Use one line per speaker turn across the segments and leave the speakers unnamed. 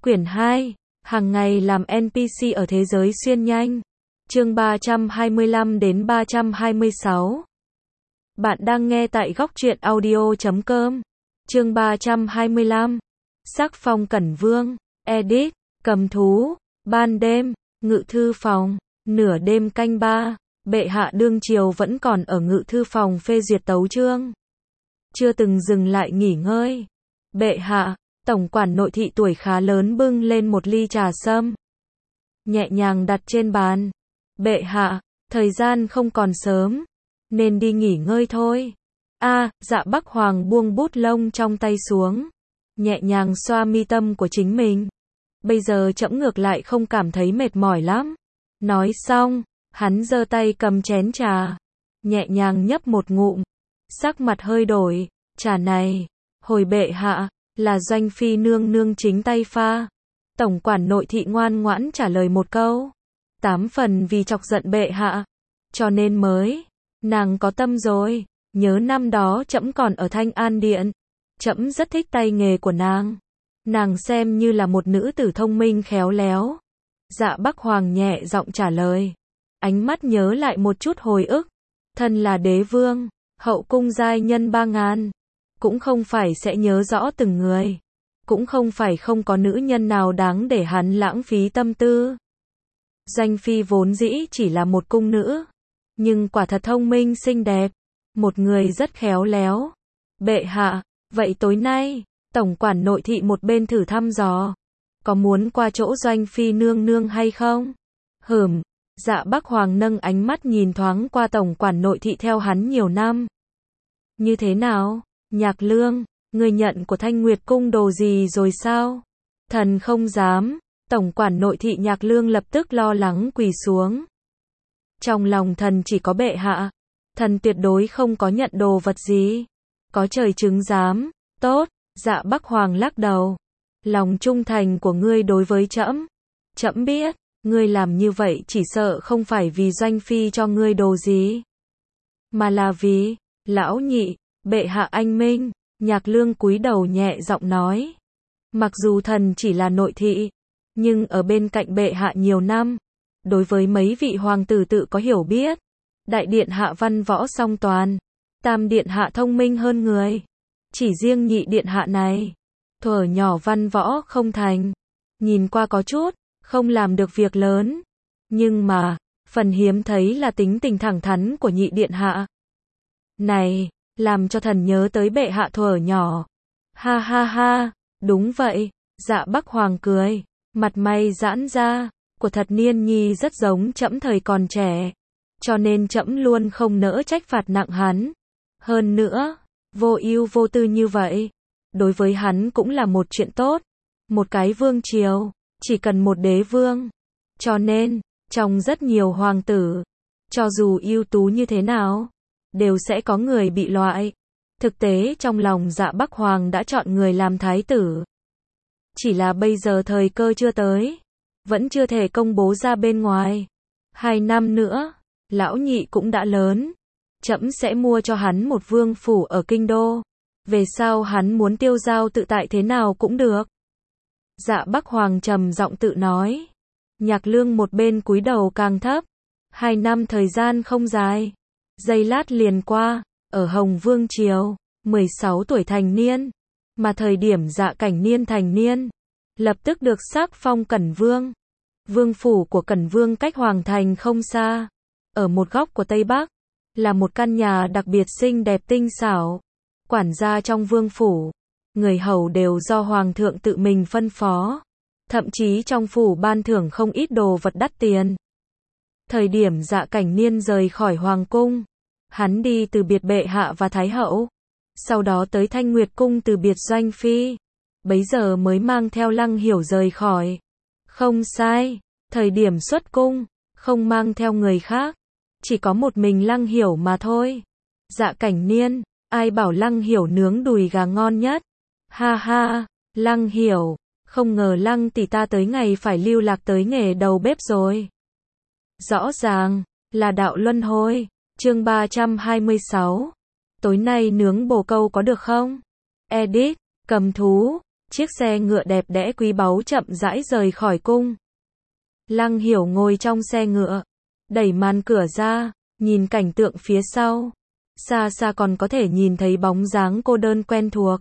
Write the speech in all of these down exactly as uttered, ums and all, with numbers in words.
Quyển hai, hàng ngày làm en pê xê ở thế giới xuyên nhanh. Chương ba trăm hai mươi lăm đến ba trăm hai mươi sáu. Bạn đang nghe tại góc truyện audio chấm com. Chương ba trăm hai mươi lăm. Sắc phong Cẩn Vương, edit, cầm thú, ban đêm, ngự thư phòng, nửa đêm canh ba, bệ hạ đương triều vẫn còn ở ngự thư phòng phê duyệt tấu chương. Chưa từng dừng lại nghỉ ngơi. Bệ hạ, tổng quản nội thị tuổi khá lớn bưng lên một ly trà sâm, nhẹ nhàng đặt trên bàn. Bệ hạ, thời gian không còn sớm, nên đi nghỉ ngơi thôi. A, Dạ Bắc Hoàng buông bút lông trong tay xuống, nhẹ nhàng xoa mi tâm của chính mình. Bây giờ trẫm ngược lại không cảm thấy mệt mỏi lắm. Nói xong, hắn giơ tay cầm chén trà, nhẹ nhàng nhấp một ngụm, sắc mặt hơi đổi. Trà này, hồi bệ hạ, là Doanh Phi nương nương chính tay pha. Tổng quản nội thị ngoan ngoãn trả lời một câu. Tám phần vì chọc giận bệ hạ, cho nên mới. Nàng có tâm rồi, nhớ năm đó trẫm còn ở Thanh An Điện. Trẫm rất thích tay nghề của nàng. Nàng xem như là một nữ tử thông minh khéo léo. Dạ Bắc Hoàng nhẹ giọng trả lời. Ánh mắt nhớ lại một chút hồi ức. Thân là đế vương, hậu cung giai nhân ba ngàn. Cũng không phải sẽ nhớ rõ từng người. Cũng không phải không có nữ nhân nào đáng để hắn lãng phí tâm tư. Doanh Phi vốn dĩ chỉ là một cung nữ, nhưng quả thật thông minh xinh đẹp, một người rất khéo léo. Bệ hạ, vậy tối nay, tổng quản nội thị một bên thử thăm dò, có muốn qua chỗ Doanh Phi nương nương hay không? Hửm, Dạ Bắc Hoàng nâng ánh mắt nhìn thoáng qua tổng quản nội thị theo hắn nhiều năm. Như thế nào, Nhạc Lương, người nhận của Thanh Nguyệt cung đồ gì rồi sao? Thần không dám. Tổng quản nội thị Nhạc Lương lập tức lo lắng quỳ xuống. Trong lòng thần chỉ có bệ hạ, thần tuyệt đối không có nhận đồ vật gì. Có trời chứng giám. Tốt. Dạ Bắc Hoàng lắc đầu. Lòng trung thành của ngươi đối với trẫm, trẫm biết, ngươi làm như vậy chỉ sợ không phải vì Doanh Phi cho ngươi đồ gì, mà là vì lão nhị, bệ hạ anh minh. Nhạc Lương cúi đầu nhẹ giọng nói. Mặc dù thần chỉ là nội thị, nhưng ở bên cạnh bệ hạ nhiều năm, đối với mấy vị hoàng tử tự có hiểu biết. Đại điện hạ văn võ song toàn, tam điện hạ thông minh hơn người. Chỉ riêng nhị điện hạ này, thuở nhỏ văn võ không thành, nhìn qua có chút, không làm được việc lớn. Nhưng mà, phần hiếm thấy là tính tình thẳng thắn của nhị điện hạ này, làm cho thần nhớ tới bệ hạ thuở nhỏ. Ha ha ha, đúng vậy. Dạ Bắc Hoàng cười, mặt mày giãn ra, của thật Niên Nhi rất giống trẫm thời còn trẻ, cho nên trẫm luôn không nỡ trách phạt nặng hắn. Hơn nữa, vô ưu vô tư như vậy, đối với hắn cũng là một chuyện tốt. Một cái vương triều, chỉ cần một đế vương. Cho nên, trong rất nhiều hoàng tử, cho dù ưu tú như thế nào, đều sẽ có người bị loại. Thực tế trong lòng Dạ Bắc Hoàng đã chọn người làm thái tử. Chỉ là bây giờ thời cơ chưa tới, vẫn chưa thể công bố ra bên ngoài. Hai năm nữa, lão nhị cũng đã lớn, trẫm sẽ mua cho hắn một vương phủ ở kinh đô. Về sau hắn muốn tiêu dao tự tại thế nào cũng được. Dạ Bắc Hoàng trầm giọng tự nói. Nhạc Lương một bên cúi đầu càng thấp. Hai năm thời gian không dài, giây lát liền qua. Ở Hồng Vương triều, mười sáu tuổi thành niên, mà thời điểm Dạ Cảnh Niên thành niên, lập tức được sắc phong Cẩn Vương. Vương phủ của Cẩn Vương cách hoàng thành không xa, ở một góc của Tây Bắc, là một căn nhà đặc biệt xinh đẹp tinh xảo. Quản gia trong vương phủ, người hầu đều do hoàng thượng tự mình phân phó, thậm chí trong phủ ban thưởng không ít đồ vật đắt tiền. Thời điểm Dạ Cảnh Niên rời khỏi hoàng cung, hắn đi từ biệt bệ hạ và thái hậu, sau đó tới Thanh Nguyệt cung từ biệt Doanh Phi, bấy giờ mới mang theo Lăng Hiểu rời khỏi. Không sai, thời điểm xuất cung, không mang theo người khác, chỉ có một mình Lăng Hiểu mà thôi. Dạ Cảnh Niên, ai bảo Lăng Hiểu nướng đùi gà ngon nhất? Ha ha, Lăng Hiểu, không ngờ Lăng tỷ ta tới ngày phải lưu lạc tới nghề đầu bếp rồi. Rõ ràng là đạo luân hồi. Chương ba trăm hai mươi sáu. Tối nay nướng bồ câu có được không? Edit, cầm thú. Chiếc xe ngựa đẹp đẽ quý báu chậm rãi rời khỏi cung. Lăng Hiểu ngồi trong xe ngựa, đẩy màn cửa ra, nhìn cảnh tượng phía sau. Xa xa còn có thể nhìn thấy bóng dáng cô đơn quen thuộc.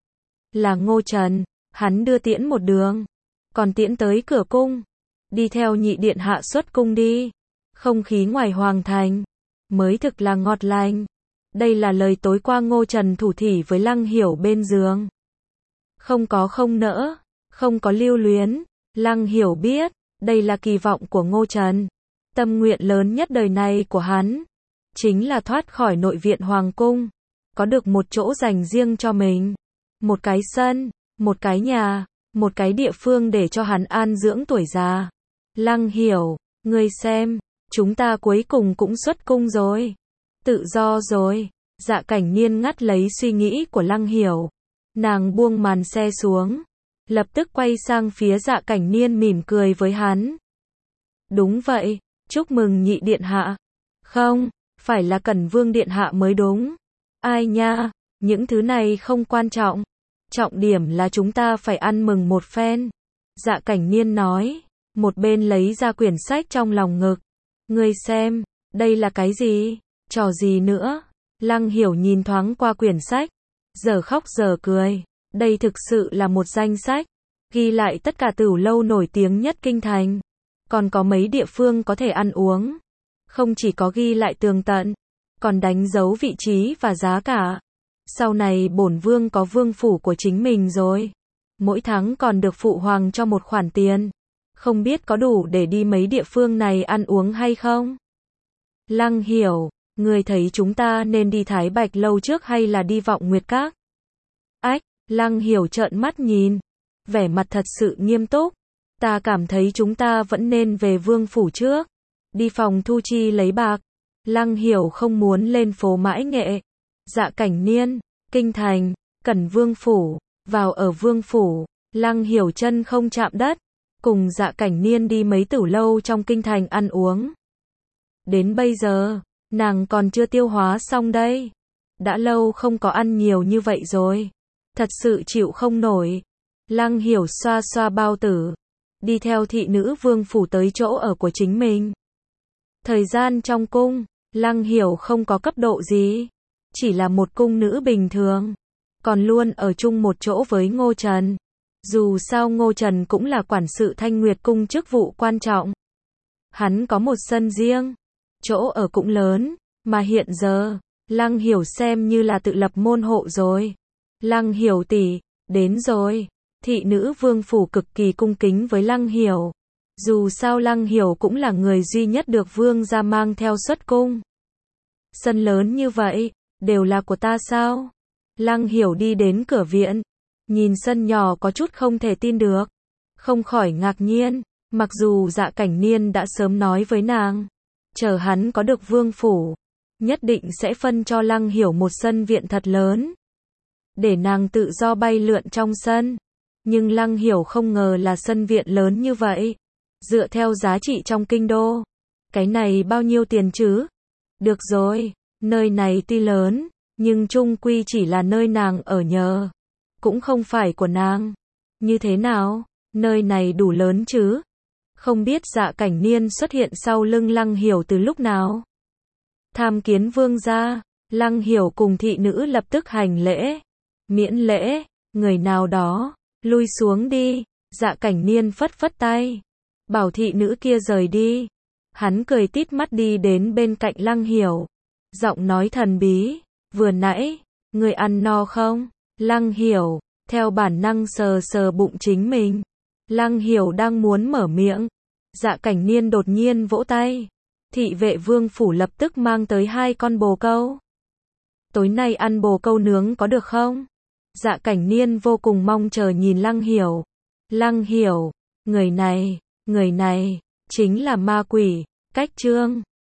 Là Ngô Trần, hắn đưa tiễn một đường, còn tiễn tới cửa cung. Đi theo nhị điện hạ xuất cung đi. Không khí ngoài hoàng thành mới thực là ngọt lành. Đây là lời tối qua Ngô Trần thủ thỉ với Lăng Hiểu bên giường. Không có không nỡ, không có lưu luyến. Lăng Hiểu biết, đây là kỳ vọng của Ngô Trần. Tâm nguyện lớn nhất đời này của hắn chính là thoát khỏi nội viện hoàng cung, có được một chỗ dành riêng cho mình, một cái sân, một cái nhà, một cái địa phương để cho hắn an dưỡng tuổi già. Lăng Hiểu, ngươi xem, chúng ta cuối cùng cũng xuất cung rồi, tự do rồi. Dạ Cảnh Niên ngắt lấy suy nghĩ của Lăng Hiểu. Nàng buông màn xe xuống, lập tức quay sang phía Dạ Cảnh Niên mỉm cười với hắn. Đúng vậy, chúc mừng nhị điện hạ. Không, phải là Cẩn Vương điện hạ mới đúng. Ai nha, những thứ này không quan trọng. Trọng điểm là chúng ta phải ăn mừng một phen. Dạ Cảnh Niên nói, một bên lấy ra quyển sách trong lòng ngực. Ngươi xem, đây là cái gì? Trò gì nữa? Lăng Hiểu nhìn thoáng qua quyển sách, giờ khóc giờ cười. Đây thực sự là một danh sách, ghi lại tất cả tửu lâu nổi tiếng nhất kinh thành. Còn có mấy địa phương có thể ăn uống. Không chỉ có ghi lại tường tận, còn đánh dấu vị trí và giá cả. Sau này bổn vương có vương phủ của chính mình rồi. Mỗi tháng còn được phụ hoàng cho một khoản tiền. Không biết có đủ để đi mấy địa phương này ăn uống hay không? Lăng Hiểu, người thấy chúng ta nên đi Thái Bạch lâu trước hay là đi Vọng Nguyệt Các? Ách, Lăng Hiểu trợn mắt nhìn, vẻ mặt thật sự nghiêm túc. Ta cảm thấy chúng ta vẫn nên về vương phủ trước, đi phòng thu chi lấy bạc. Lăng Hiểu không muốn lên phố Mãi Nghệ. Dạ Cảnh Niên, kinh thành, Cẩn Vương phủ, vào ở vương phủ. Lăng Hiểu chân không chạm đất, cùng Dạ Cảnh Niên đi mấy tửu lâu trong kinh thành ăn uống. Đến bây giờ, nàng còn chưa tiêu hóa xong đây. Đã lâu không có ăn nhiều như vậy rồi, thật sự chịu không nổi. Lăng Hiểu xoa xoa bao tử, đi theo thị nữ vương phủ tới chỗ ở của chính mình. Thời gian trong cung, Lăng Hiểu không có cấp độ gì, chỉ là một cung nữ bình thường, còn luôn ở chung một chỗ với Ngô Trần. Dù sao Ngô Trần cũng là quản sự Thanh Nguyệt cung, chức vụ quan trọng. Hắn có một sân riêng, chỗ ở cũng lớn, mà hiện giờ, Lăng Hiểu xem như là tự lập môn hộ rồi. Lăng Hiểu tỷ, đến rồi. Thị nữ vương phủ cực kỳ cung kính với Lăng Hiểu. Dù sao Lăng Hiểu cũng là người duy nhất được vương gia mang theo xuất cung. Sân lớn như vậy, đều là của ta sao? Lăng Hiểu đi đến cửa viện, nhìn sân nhỏ có chút không thể tin được, không khỏi ngạc nhiên. Mặc dù Dạ Cảnh Niên đã sớm nói với nàng, chờ hắn có được vương phủ, nhất định sẽ phân cho Lăng Hiểu một sân viện thật lớn, để nàng tự do bay lượn trong sân. Nhưng Lăng Hiểu không ngờ là sân viện lớn như vậy. Dựa theo giá trị trong kinh đô, cái này bao nhiêu tiền chứ? Được rồi, nơi này tuy lớn, nhưng chung quy chỉ là nơi nàng ở nhờ, cũng không phải của nàng. Như thế nào? Nơi này đủ lớn chứ? Không biết Dạ Cảnh Niên xuất hiện sau lưng Lăng Hiểu từ lúc nào. Tham kiến vương gia. Lăng Hiểu cùng thị nữ lập tức hành lễ. Miễn lễ, người nào đó, lui xuống đi. Dạ Cảnh Niên phất phất tay, bảo thị nữ kia rời đi. Hắn cười tít mắt đi đến bên cạnh Lăng Hiểu, giọng nói thần bí, vừa nãy, người ăn no không? Lăng Hiểu, theo bản năng sờ sờ bụng chính mình. Lăng Hiểu đang muốn mở miệng, Dạ Cảnh Niên đột nhiên vỗ tay. Thị vệ vương phủ lập tức mang tới hai con bồ câu. Tối nay ăn bồ câu nướng có được không? Dạ Cảnh Niên vô cùng mong chờ nhìn Lăng Hiểu. Lăng Hiểu, người này, người này, chính là ma quỷ, Cách Trương.